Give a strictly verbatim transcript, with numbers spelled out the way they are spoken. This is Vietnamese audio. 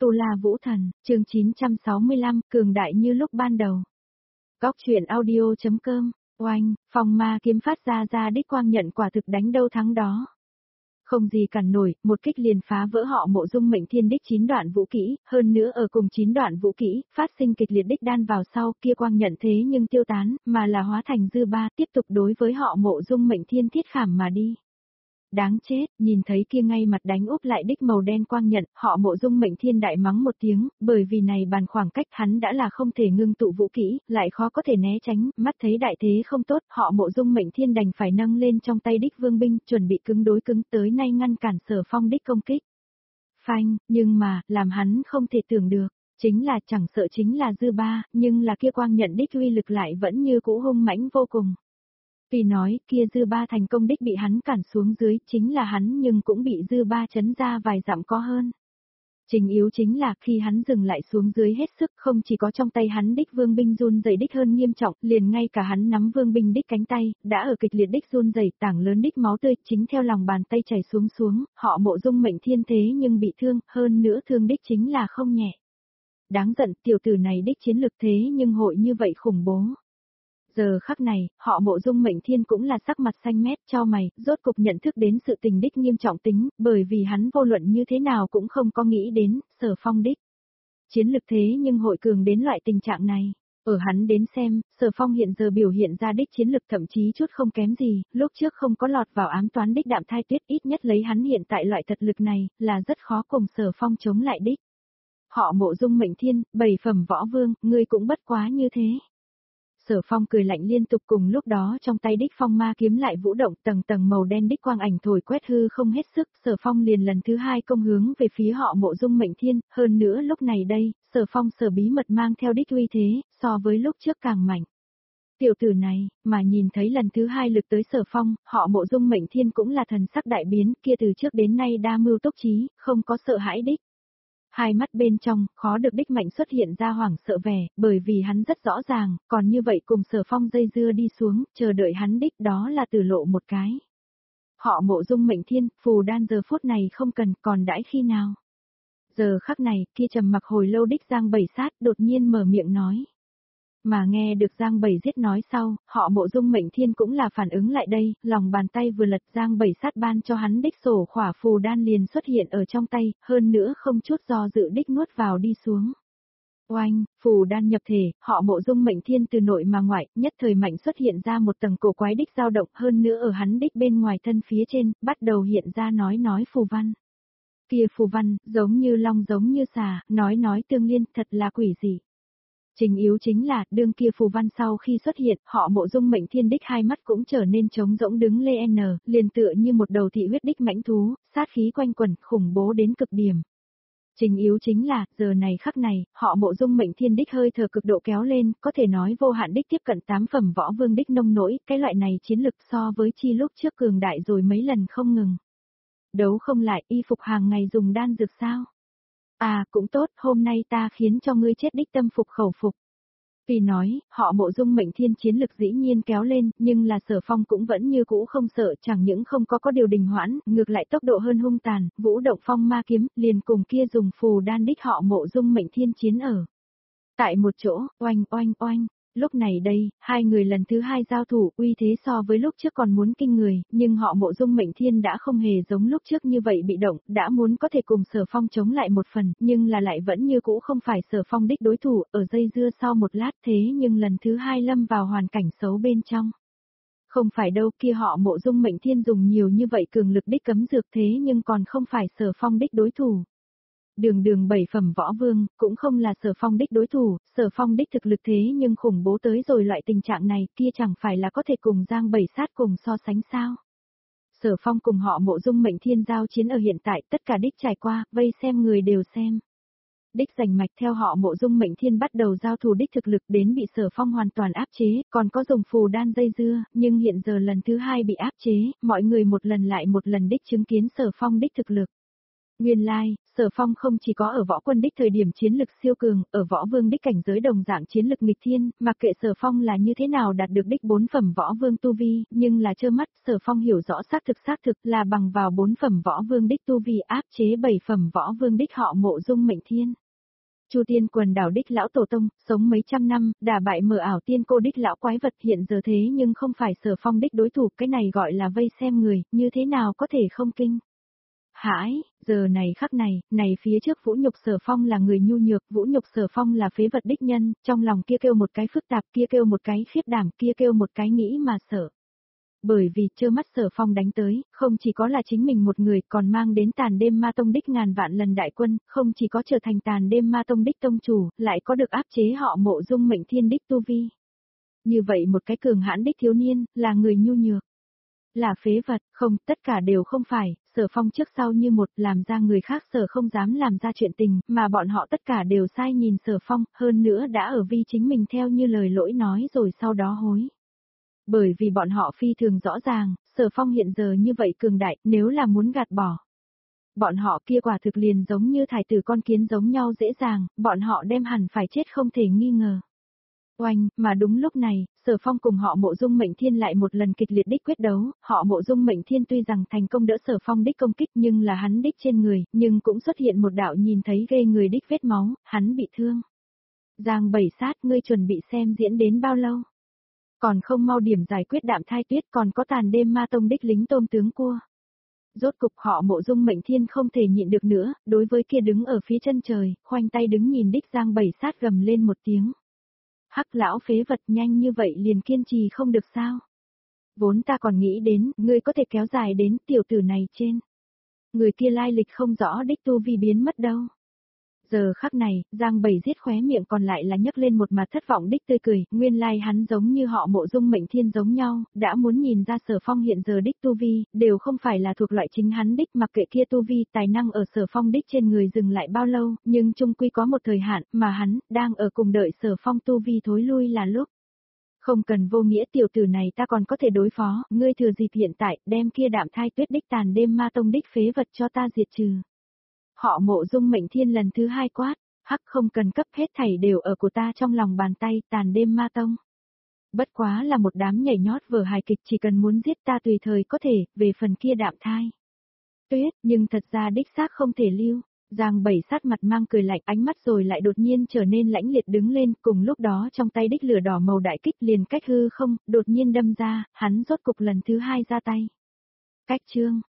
Tu La Vũ Thần, chương chín trăm sáu mươi lăm, cường đại như lúc ban đầu. Góc truyện audio.com, oanh, phong ma kiếm phát ra ra đích quang nhận quả thực đánh đâu thắng đó. Không gì cản nổi, một kích liền phá vỡ họ Mộ Dung Mệnh Thiên đích chín đoạn vũ kỹ, hơn nữa ở cùng chín đoạn vũ kỹ, phát sinh kịch liệt đích đan vào sau, kia quang nhận thế nhưng tiêu tán, mà là hóa thành dư ba, tiếp tục đối với họ Mộ Dung Mệnh Thiên thiết khảm mà đi. Đáng chết, nhìn thấy kia ngay mặt đánh úp lại đích màu đen quang nhận, họ Mộ Dung Mệnh Thiên đại mắng một tiếng, bởi vì này bàn khoảng cách hắn đã là không thể ngưng tụ vũ kỹ, lại khó có thể né tránh, mắt thấy đại thế không tốt, họ Mộ Dung Mệnh Thiên đành phải nâng lên trong tay đích vương binh, chuẩn bị cứng đối cứng tới nay ngăn cản Sở Phong đích công kích. Phanh, nhưng mà, làm hắn không thể tưởng được, chính là chẳng sợ chính là dư ba, nhưng là kia quang nhận đích uy lực lại vẫn như cũ hung mãnh vô cùng. Vì nói kia dư ba thành công đích bị hắn cản xuống dưới, chính là hắn nhưng cũng bị dư ba chấn ra vài dặm có hơn. Chính yếu chính là khi hắn dừng lại xuống dưới hết sức, không chỉ có trong tay hắn đích vương binh run rẩy đích hơn nghiêm trọng, liền ngay cả hắn nắm vương binh đích cánh tay, đã ở kịch liệt đích run rẩy, tảng lớn đích máu tươi chính theo lòng bàn tay chảy xuống xuống, họ Mộ Dung Mệnh Thiên thế nhưng bị thương, hơn nữa thương đích chính là không nhẹ. Đáng giận, tiểu tử này đích chiến lực thế nhưng hội như vậy khủng bố. Giờ khắc này, họ Mộ Dung Mệnh Thiên cũng là sắc mặt xanh mét cho mày, rốt cục nhận thức đến sự tình đích nghiêm trọng tính, bởi vì hắn vô luận như thế nào cũng không có nghĩ đến, Sở Phong đích. Chiến lực thế nhưng hội cường đến loại tình trạng này. Ở hắn đến xem, Sở Phong hiện giờ biểu hiện ra đích chiến lực thậm chí chút không kém gì, lúc trước không có lọt vào ám toán đích Đạm Thai Tuyết, ít nhất lấy hắn hiện tại loại thật lực này, là rất khó cùng Sở Phong chống lại đích. Họ Mộ Dung Mệnh Thiên, bảy phẩm võ vương, ngươi cũng bất quá như thế. Sở Phong cười lạnh liên tục, cùng lúc đó trong tay đích phong ma kiếm lại vũ động, tầng tầng màu đen đích quang ảnh thổi quét hư không hết sức, Sở Phong liền lần thứ hai công hướng về phía họ Mộ Dung Mệnh Thiên, hơn nữa lúc này đây, Sở Phong sở bí mật mang theo đích uy thế, so với lúc trước càng mạnh. Tiểu tử này, mà nhìn thấy lần thứ hai lực tới Sở Phong, họ Mộ Dung Mệnh Thiên cũng là thần sắc đại biến, kia từ trước đến nay đa mưu túc trí, không có sợ hãi đích. Hai mắt bên trong, khó được đích mạnh xuất hiện ra hoảng sợ vẻ, bởi vì hắn rất rõ ràng, còn như vậy cùng Sở Phong dây dưa đi xuống, chờ đợi hắn đích đó là tử lộ một cái. Họ Mộ Dung Mệnh Thiên, phù đan giờ phút này không cần, còn đãi khi nào. Giờ khắc này, kia trầm mặc hồi lâu đích Giang Bảy Sát đột nhiên mở miệng nói. Mà nghe được Giang Bảy Giết nói sau, họ Mộ Dung Mệnh Thiên cũng là phản ứng lại đây, lòng bàn tay vừa lật Giang Bảy Sát ban cho hắn đích sổ khỏa phù đan liền xuất hiện ở trong tay, hơn nữa không chút do dự đích nuốt vào đi xuống. Oanh, phù đan nhập thể, họ Mộ Dung Mệnh Thiên từ nội mà ngoại, nhất thời mạnh xuất hiện ra một tầng cổ quái đích dao động, hơn nữa ở hắn đích bên ngoài thân phía trên, bắt đầu hiện ra nói nói phù văn. Kia phù văn, giống như long giống như xà, nói nói tương liên, thật là quỷ dị. Chính yếu chính là, đương kia phù văn sau khi xuất hiện, họ Mộ Dung Mệnh Thiên đích hai mắt cũng trở nên trống rỗng đứng lên, liền tựa như một đầu thị huyết đích mãnh thú, sát khí quanh quẩn, khủng bố đến cực điểm. Chính yếu chính là, giờ này khắc này, họ Mộ Dung Mệnh Thiên đích hơi thở cực độ kéo lên, có thể nói vô hạn đích tiếp cận tám phẩm võ vương đích nông nỗi, cái loại này chiến lực so với chi lúc trước cường đại rồi mấy lần không ngừng. Đấu không lại, y phục hàng ngày dùng đan dược sao? À, cũng tốt, hôm nay ta khiến cho ngươi chết đích tâm phục khẩu phục. Vì nói, họ Mộ Dung Mệnh Thiên chiến lực dĩ nhiên kéo lên, nhưng là Sở Phong cũng vẫn như cũ không sợ, chẳng những không có có điều đình hoãn, ngược lại tốc độ hơn hung tàn, vũ động phong ma kiếm, liền cùng kia dùng phù đan đích họ Mộ Dung Mệnh Thiên chiến ở. Tại một chỗ, oanh oanh oanh. Lúc này đây, hai người lần thứ hai giao thủ, uy thế so với lúc trước còn muốn kinh người, nhưng họ Mộ Dung Mệnh Thiên đã không hề giống lúc trước như vậy bị động, đã muốn có thể cùng Sở Phong chống lại một phần, nhưng là lại vẫn như cũ không phải Sở Phong đích đối thủ, ở dây dưa sau một lát thế nhưng lần thứ hai lâm vào hoàn cảnh xấu bên trong. Không phải đâu, kia họ Mộ Dung Mệnh Thiên dùng nhiều như vậy cường lực đích cấm dược thế nhưng còn không phải Sở Phong đích đối thủ. Đường đường bảy phẩm võ vương, cũng không là Sở Phong đích đối thủ, Sở Phong đích thực lực thế nhưng khủng bố tới rồi loại tình trạng này, kia chẳng phải là có thể cùng Giang Bảy Sát cùng so sánh sao. Sở Phong cùng họ Mộ Dung Mệnh Thiên giao chiến ở hiện tại, tất cả đích trải qua, vây xem người đều xem. Đích giành mạch theo họ Mộ Dung Mệnh Thiên bắt đầu giao thủ đích thực lực đến bị Sở Phong hoàn toàn áp chế, còn có dùng phù đan dây dưa, nhưng hiện giờ lần thứ hai bị áp chế, mọi người một lần lại một lần đích chứng kiến Sở Phong đích thực lực. Nguyên lai, like, Sở Phong không chỉ có ở võ quân đích thời điểm chiến lực siêu cường, ở võ vương đích cảnh giới đồng dạng chiến lực nghịch thiên, mặc kệ Sở Phong là như thế nào đạt được đích bốn phẩm võ vương tu vi, nhưng là trơ mắt, Sở Phong hiểu rõ xác thực xác thực là bằng vào bốn phẩm võ vương đích tu vi áp chế bảy phẩm võ vương đích họ Mộ Dung Mệnh Thiên. Chu Tiên quần đảo đích lão tổ tông, sống mấy trăm năm, đả bại mờ ảo tiên cô đích lão quái vật hiện giờ thế nhưng không phải Sở Phong đích đối thủ, cái này gọi là vây xem người, như thế nào có thể không kinh. Hãi, giờ này khắc này, này phía trước Vũ Nhục Sở Phong là người nhu nhược, Vũ Nhục Sở Phong là phế vật đích nhân, trong lòng kia kêu một cái phức tạp, kia kêu một cái khiếp đảm, kia kêu một cái nghĩ mà sợ. Bởi vì trơ mắt Sở Phong đánh tới, không chỉ có là chính mình một người, còn mang đến Tàn Đêm Ma Tông đích ngàn vạn lần đại quân, không chỉ có trở thành Tàn Đêm Ma Tông đích tông chủ, lại có được áp chế họ Mộ Dung Mệnh Thiên đích tu vi. Như vậy một cái cường hãn đích thiếu niên, là người nhu nhược. Là phế vật, không, tất cả đều không phải, Sở Phong trước sau như một làm ra người khác Sở không dám làm ra chuyện tình, mà bọn họ tất cả đều sai nhìn Sở Phong, hơn nữa đã ở vi chính mình theo như lời lỗi nói rồi sau đó hối. Bởi vì bọn họ phi thường rõ ràng, Sở Phong hiện giờ như vậy cường đại, nếu là muốn gạt bỏ. Bọn họ kia quả thực liền giống như thải tử con kiến giống nhau dễ dàng, bọn họ đem hẳn phải chết không thể nghi ngờ. Oanh, mà đúng lúc này, Sở Phong cùng họ Mộ Dung Mệnh Thiên lại một lần kịch liệt đích quyết đấu, họ Mộ Dung Mệnh Thiên tuy rằng thành công đỡ Sở Phong đích công kích nhưng là hắn đích trên người, nhưng cũng xuất hiện một đạo nhìn thấy ghê người đích vết máu, hắn bị thương. Giang Bảy Sát, ngươi chuẩn bị xem diễn đến bao lâu? Còn không mau điểm giải quyết Đạm Thai Tuyết, còn có Tàn Đêm Ma Tông đích lính tôm tướng cua. Rốt cục họ Mộ Dung Mệnh Thiên không thể nhịn được nữa, đối với kia đứng ở phía chân trời, khoanh tay đứng nhìn đích Giang Bảy Sát gầm lên một tiếng. Hắc lão phế vật, nhanh như vậy liền kiên trì không được sao? Vốn ta còn nghĩ đến, ngươi có thể kéo dài đến tiểu tử này trên. Người kia lai lịch không rõ đích tu vi biến mất đâu. Giờ khắc này, Giang Bảy giết khóe miệng còn lại là nhấc lên một mặt thất vọng đích tươi cười, nguyên lai hắn giống như họ Mộ Dung Mệnh Thiên giống nhau, đã muốn nhìn ra Sở Phong hiện giờ đích tu vi, đều không phải là thuộc loại chính hắn đích, mặc kệ kia tu vi tài năng ở Sở Phong đích trên người dừng lại bao lâu, nhưng chung quy có một thời hạn, mà hắn, đang ở cùng đợi Sở Phong tu vi thối lui là lúc. Không cần vô nghĩa tiểu tử này ta còn có thể đối phó, ngươi thừa dịp hiện tại, đem kia Đạm Thai Tuyết đích Tàn Đêm Ma Tông đích phế vật cho ta diệt trừ. Họ Mộ Dung Mệnh Thiên lần thứ hai quát, hắc không cần cấp hết thảy đều ở của ta trong lòng bàn tay, Tàn Đêm Ma Tông. Bất quá là một đám nhảy nhót vở hài kịch, chỉ cần muốn giết ta tùy thời có thể, về phần kia Đạm Thai Tuyết, nhưng thật ra đích xác không thể lưu. Giang Bảy Sát mặt mang cười lạnh, ánh mắt rồi lại đột nhiên trở nên lãnh liệt đứng lên, cùng lúc đó trong tay đích lửa đỏ màu đại kích liền cách hư không, đột nhiên đâm ra, hắn rốt cục lần thứ hai ra tay. Cách chương